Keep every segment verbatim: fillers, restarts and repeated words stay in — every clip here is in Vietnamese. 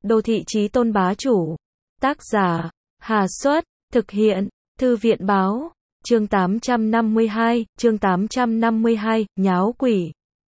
Đô thị chí tôn bá chủ. Tác giả, Hà Xuất, thực hiện, Thư viện báo, chương tám trăm năm mươi hai, chương tám trăm năm mươi hai, nháo quỷ.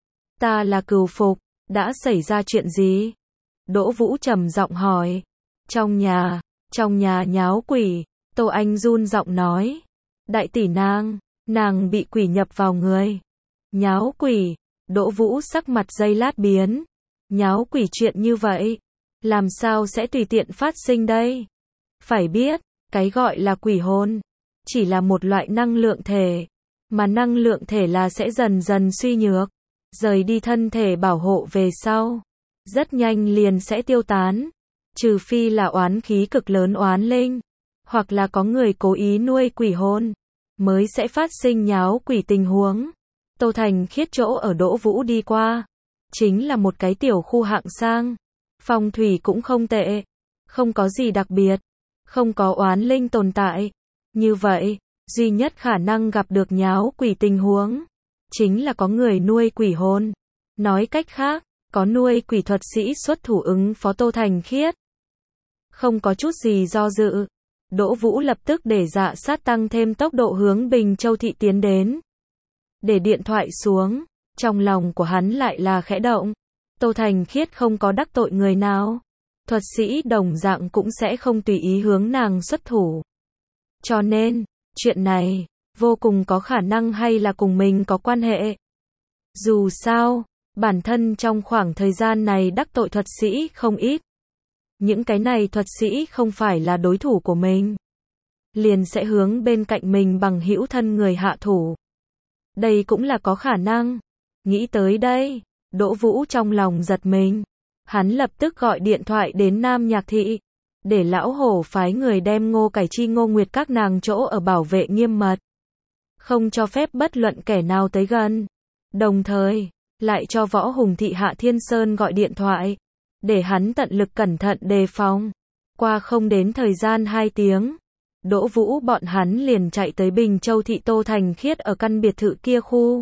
Ta là cừu phục, đã xảy ra chuyện gì? Đỗ Vũ trầm giọng hỏi. Trong nhà, trong nhà nháo quỷ, Tô Anh run giọng nói. Đại tỷ nàng, nàng bị quỷ nhập vào người. Nháo quỷ, Đỗ Vũ sắc mặt giây lát biến. Nháo quỷ chuyện như vậy, làm sao sẽ tùy tiện phát sinh đây? Phải biết, cái gọi là quỷ hồn, chỉ là một loại năng lượng thể, mà năng lượng thể là sẽ dần dần suy nhược, rời đi thân thể bảo hộ về sau, rất nhanh liền sẽ tiêu tán, trừ phi là oán khí cực lớn oán linh, hoặc là có người cố ý nuôi quỷ hồn, mới sẽ phát sinh nháo quỷ tình huống. Tô Thành Khiết chỗ ở Đỗ Vũ đi qua, chính là một cái tiểu khu hạng sang, phong thủy cũng không tệ, không có gì đặc biệt, không có oán linh tồn tại. Như vậy, duy nhất khả năng gặp được nháo quỷ tình huống, chính là có người nuôi quỷ hồn. Nói cách khác, có nuôi quỷ thuật sĩ xuất thủ ứng phó Tô Thành Khiết. Không có chút gì do dự, Đỗ Vũ lập tức để dạ sát tăng thêm tốc độ hướng Bình Châu thị tiến đến. Để điện thoại xuống, trong lòng của hắn lại là khẽ động. Tô Thành Khiết không có đắc tội người nào, thuật sĩ đồng dạng cũng sẽ không tùy ý hướng nàng xuất thủ. Cho nên, chuyện này, vô cùng có khả năng hay là cùng mình có quan hệ. Dù sao, bản thân trong khoảng thời gian này đắc tội thuật sĩ không ít. Những cái này thuật sĩ không phải là đối thủ của mình, liền sẽ hướng bên cạnh mình bằng hữu thân người hạ thủ. Đây cũng là có khả năng. Nghĩ tới đây, Đỗ Vũ trong lòng giật mình. Hắn lập tức gọi điện thoại đến Nam Nhạc Thị, để lão hổ phái người đem Ngô Cải Chi Ngô Nguyệt các nàng chỗ ở bảo vệ nghiêm mật, không cho phép bất luận kẻ nào tới gần. Đồng thời, lại cho Võ Hùng Thị Hạ Thiên Sơn gọi điện thoại, để hắn tận lực cẩn thận đề phòng. Qua không đến thời gian hai tiếng, Đỗ Vũ bọn hắn liền chạy tới Bình Châu thị Tô Thành Khiết ở căn biệt thự kia khu.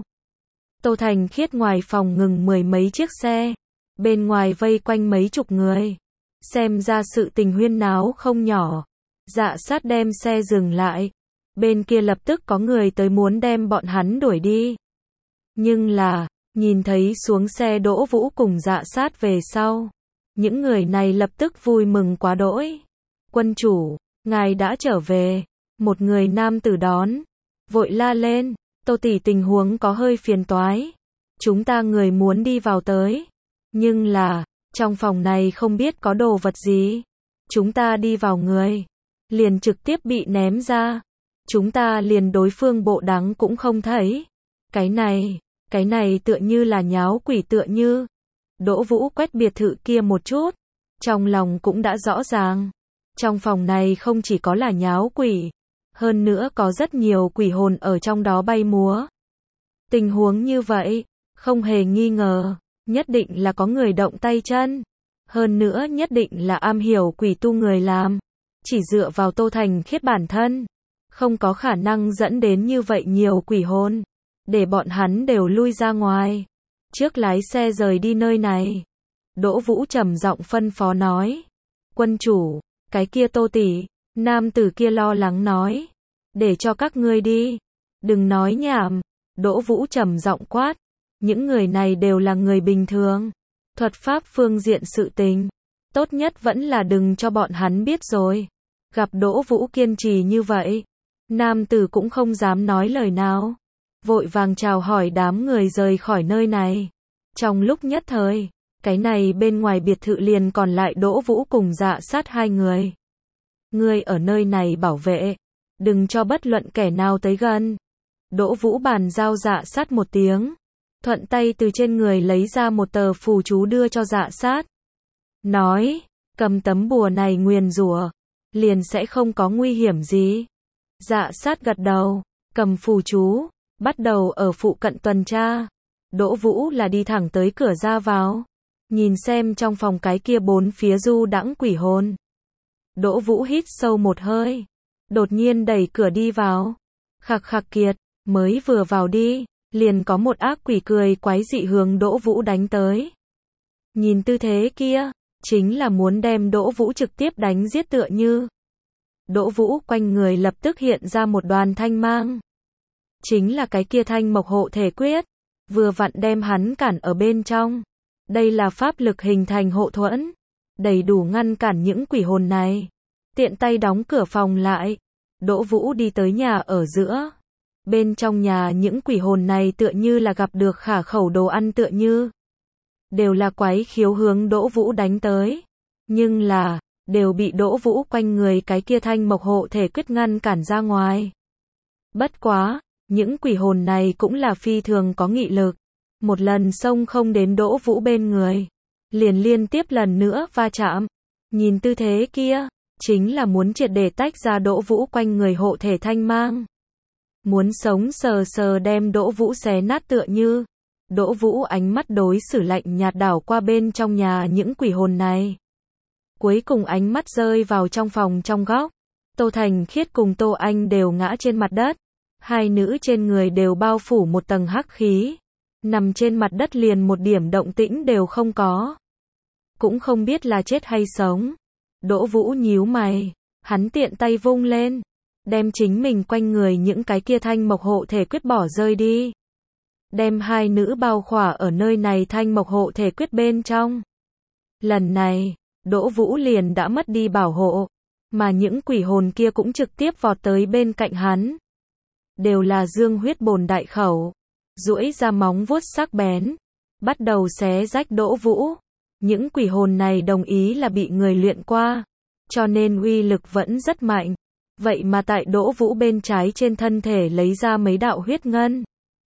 Tô Thành Khiết ngoài phòng ngừng mười mấy chiếc xe, bên ngoài vây quanh mấy chục người. Xem ra sự tình huyên náo không nhỏ. Dạ sát đem xe dừng lại, bên kia lập tức có người tới muốn đem bọn hắn đuổi đi. Nhưng là, nhìn thấy xuống xe Đỗ Vũ cùng dạ sát về sau, những người này lập tức vui mừng quá đỗi. Quân chủ, ngài đã trở về. Một người nam tử đón, vội la lên. Tô tỷ tình huống có hơi phiền toái, chúng ta người muốn đi vào tới, nhưng là, trong phòng này không biết có đồ vật gì. Chúng ta đi vào người, liền trực tiếp bị ném ra. Chúng ta liền đối phương bộ đắng cũng không thấy. Cái này, cái này tựa như là nháo quỷ tựa như. Đỗ Vũ quét biệt thự kia một chút, trong lòng cũng đã rõ ràng. Trong phòng này không chỉ có là nháo quỷ, hơn nữa có rất nhiều quỷ hồn ở trong đó bay múa. Tình huống như vậy, không hề nghi ngờ, nhất định là có người động tay chân. Hơn nữa nhất định là am hiểu quỷ tu người làm. Chỉ dựa vào Tô Thành Khiết bản thân, không có khả năng dẫn đến như vậy nhiều quỷ hồn, để bọn hắn đều lui ra ngoài. Trước lái xe rời đi nơi này. Đỗ Vũ trầm giọng phân phó nói. Quân chủ, cái kia Tô tỷ. Nam tử kia lo lắng nói. Để cho các ngươi đi. Đừng nói nhảm. Đỗ Vũ trầm giọng quát. Những người này đều là người bình thường. Thuật pháp phương diện sự tình, tốt nhất vẫn là đừng cho bọn hắn biết rồi. Gặp Đỗ Vũ kiên trì như vậy, nam tử cũng không dám nói lời nào, vội vàng chào hỏi đám người rời khỏi nơi này. Trong lúc nhất thời, cái này bên ngoài biệt thự liền còn lại Đỗ Vũ cùng dạ sát hai người. Ngươi ở nơi này bảo vệ, đừng cho bất luận kẻ nào tới gần. Đỗ Vũ bàn giao dạ sát một tiếng, thuận tay từ trên người lấy ra một tờ phù chú đưa cho dạ sát. Nói, cầm tấm bùa này nguyền rủa, liền sẽ không có nguy hiểm gì. Dạ sát gật đầu, cầm phù chú, bắt đầu ở phụ cận tuần tra. Đỗ Vũ là đi thẳng tới cửa ra vào, nhìn xem trong phòng cái kia bốn phía du đãng quỷ hồn. Đỗ Vũ hít sâu một hơi, đột nhiên đẩy cửa đi vào. Khặc khặc kiệt, mới vừa vào đi, liền có một ác quỷ cười quái dị hướng Đỗ Vũ đánh tới. Nhìn tư thế kia, chính là muốn đem Đỗ Vũ trực tiếp đánh giết tựa như. Đỗ Vũ quanh người lập tức hiện ra một đoàn thanh mang. Chính là cái kia thanh mộc hộ thể quyết, vừa vặn đem hắn cản ở bên trong. Đây là pháp lực hình thành hộ thuẫn, đầy đủ ngăn cản những quỷ hồn này. Tiện tay đóng cửa phòng lại, Đỗ Vũ đi tới nhà ở giữa. Bên trong nhà những quỷ hồn này tựa như là gặp được khả khẩu đồ ăn tựa như. Đều là quái khiếu hướng Đỗ Vũ đánh tới. Nhưng là, đều bị Đỗ Vũ quanh người cái kia thanh mộc hộ thể quyết ngăn cản ra ngoài. Bất quá, những quỷ hồn này cũng là phi thường có nghị lực. Một lần xông không đến Đỗ Vũ bên người, liền liên tiếp lần nữa va chạm. Nhìn tư thế kia, chính là muốn triệt để tách ra Đỗ Vũ quanh người hộ thể thanh mang. Muốn sống sờ sờ đem Đỗ Vũ xé nát tựa như. Đỗ Vũ ánh mắt đối xử lạnh nhạt đảo qua bên trong nhà những quỷ hồn này. Cuối cùng ánh mắt rơi vào trong phòng trong góc. Tô Thành Khiết cùng Tô Anh đều ngã trên mặt đất. Hai nữ trên người đều bao phủ một tầng hắc khí. Nằm trên mặt đất liền một điểm động tĩnh đều không có. Cũng không biết là chết hay sống. Đỗ Vũ nhíu mày. Hắn tiện tay vung lên. Đem chính mình quanh người những cái kia thanh mộc hộ thể quyết bỏ rơi đi. Đem hai nữ bao khỏa ở nơi này thanh mộc hộ thể quyết bên trong. Lần này, Đỗ Vũ liền đã mất đi bảo hộ. Mà những quỷ hồn kia cũng trực tiếp vọt tới bên cạnh hắn. Đều là dương huyết bồn đại khẩu. Duỗi ra móng vuốt sắc bén. Bắt đầu xé rách Đỗ Vũ. Những quỷ hồn này đồng ý là bị người luyện qua. Cho nên uy lực vẫn rất mạnh. Vậy mà tại Đỗ Vũ bên trái trên thân thể lấy ra mấy đạo huyết ngân.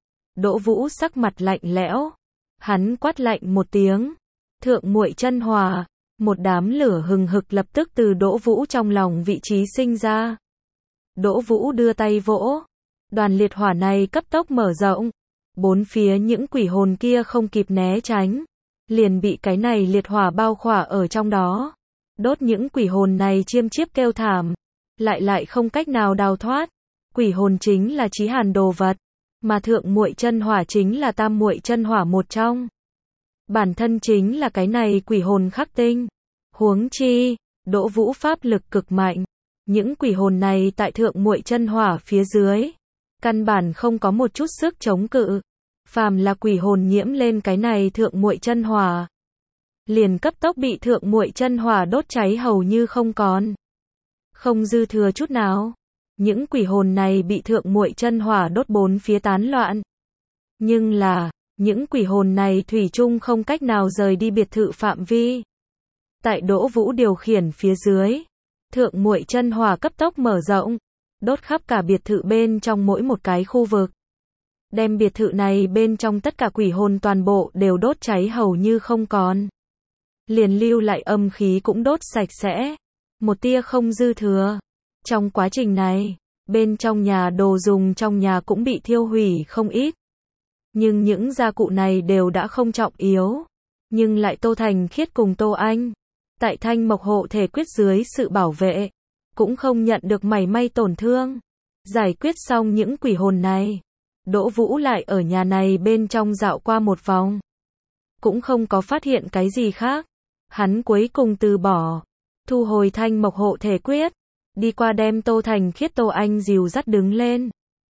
Đỗ Vũ sắc mặt lạnh lẽo. Hắn quát lạnh một tiếng. Thượng muội chân hỏa. Một đám lửa hừng hực lập tức từ Đỗ Vũ trong lòng vị trí sinh ra. Đỗ Vũ đưa tay vỗ. Đoàn liệt hỏa này cấp tốc mở rộng. Bốn phía những quỷ hồn kia không kịp né tránh. Liền bị cái này liệt hỏa bao khỏa ở trong đó. Đốt những quỷ hồn này chiêm chiếp kêu thảm. Lại lại không cách nào đào thoát. Quỷ hồn chính là chí hàn đồ vật. Mà thượng muội chân hỏa chính là tam muội chân hỏa một trong. Bản thân chính là cái này quỷ hồn khắc tinh. Huống chi, Đỗ Vũ pháp lực cực mạnh. Những quỷ hồn này tại thượng muội chân hỏa phía dưới. Căn bản không có một chút sức chống cự. Phàm là quỷ hồn nhiễm lên cái này thượng muội chân hỏa. Liền cấp tốc bị thượng muội chân hỏa đốt cháy hầu như không còn. Không dư thừa chút nào. Những quỷ hồn này bị thượng muội chân hỏa đốt bốn phía tán loạn. Nhưng là, những quỷ hồn này thủy chung không cách nào rời đi biệt thự phạm vi. Tại Đỗ Vũ điều khiển phía dưới, thượng muội chân hỏa cấp tốc mở rộng, đốt khắp cả biệt thự bên trong mỗi một cái khu vực. Đem biệt thự này bên trong tất cả quỷ hồn toàn bộ đều đốt cháy hầu như không còn. Liền lưu lại âm khí cũng đốt sạch sẽ. Một tia không dư thừa. Trong quá trình này, bên trong nhà đồ dùng trong nhà cũng bị thiêu hủy không ít. Nhưng những gia cụ này đều đã không trọng yếu. Nhưng lại Tô Thành Khiết cùng Tô Anh. Tại thanh mộc hộ thể quyết dưới sự bảo vệ. Cũng không nhận được mảy may tổn thương. Giải quyết xong những quỷ hồn này. Đỗ Vũ lại ở nhà này bên trong dạo qua một vòng. Cũng không có phát hiện cái gì khác. Hắn cuối cùng từ bỏ. Thu hồi thanh mộc hộ thể quyết. Đi qua đem Tô Thành Khiết Tô Anh dìu dắt đứng lên.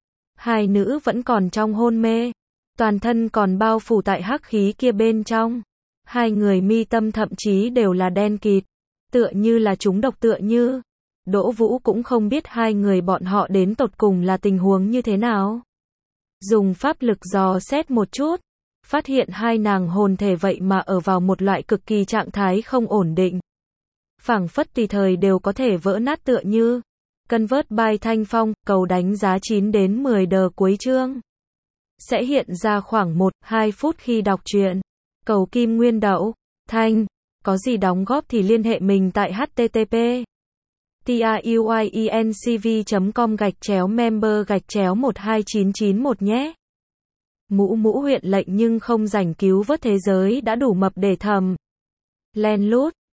Hai nữ vẫn còn trong hôn mê. Toàn thân còn bao phủ tại hắc khí kia bên trong. Hai người mi tâm thậm chí đều là đen kịt. Tựa như là chúng độc tựa như. Đỗ Vũ cũng không biết hai người bọn họ đến tột cùng là tình huống như thế nào. Dùng pháp lực dò xét một chút. Phát hiện hai nàng hồn thể vậy mà ở vào một loại cực kỳ trạng thái không ổn định. Phảng phất tùy thời đều có thể vỡ nát tựa như. Convert by Thanh Phong, cầu đánh giá chín đến mười đờ cuối chương. Sẽ hiện ra khoảng một đến hai phút khi đọc truyện. Cầu kim nguyên đậu, thanh. Có gì đóng góp thì liên hệ mình tại http truyencv chấm com gạch chéo member gạch chéo một hai chín chín một nhé. Mũ mũ huyện lệnh nhưng không rảnh cứu vớt thế giới đã đủ mập để thầm. Len lút.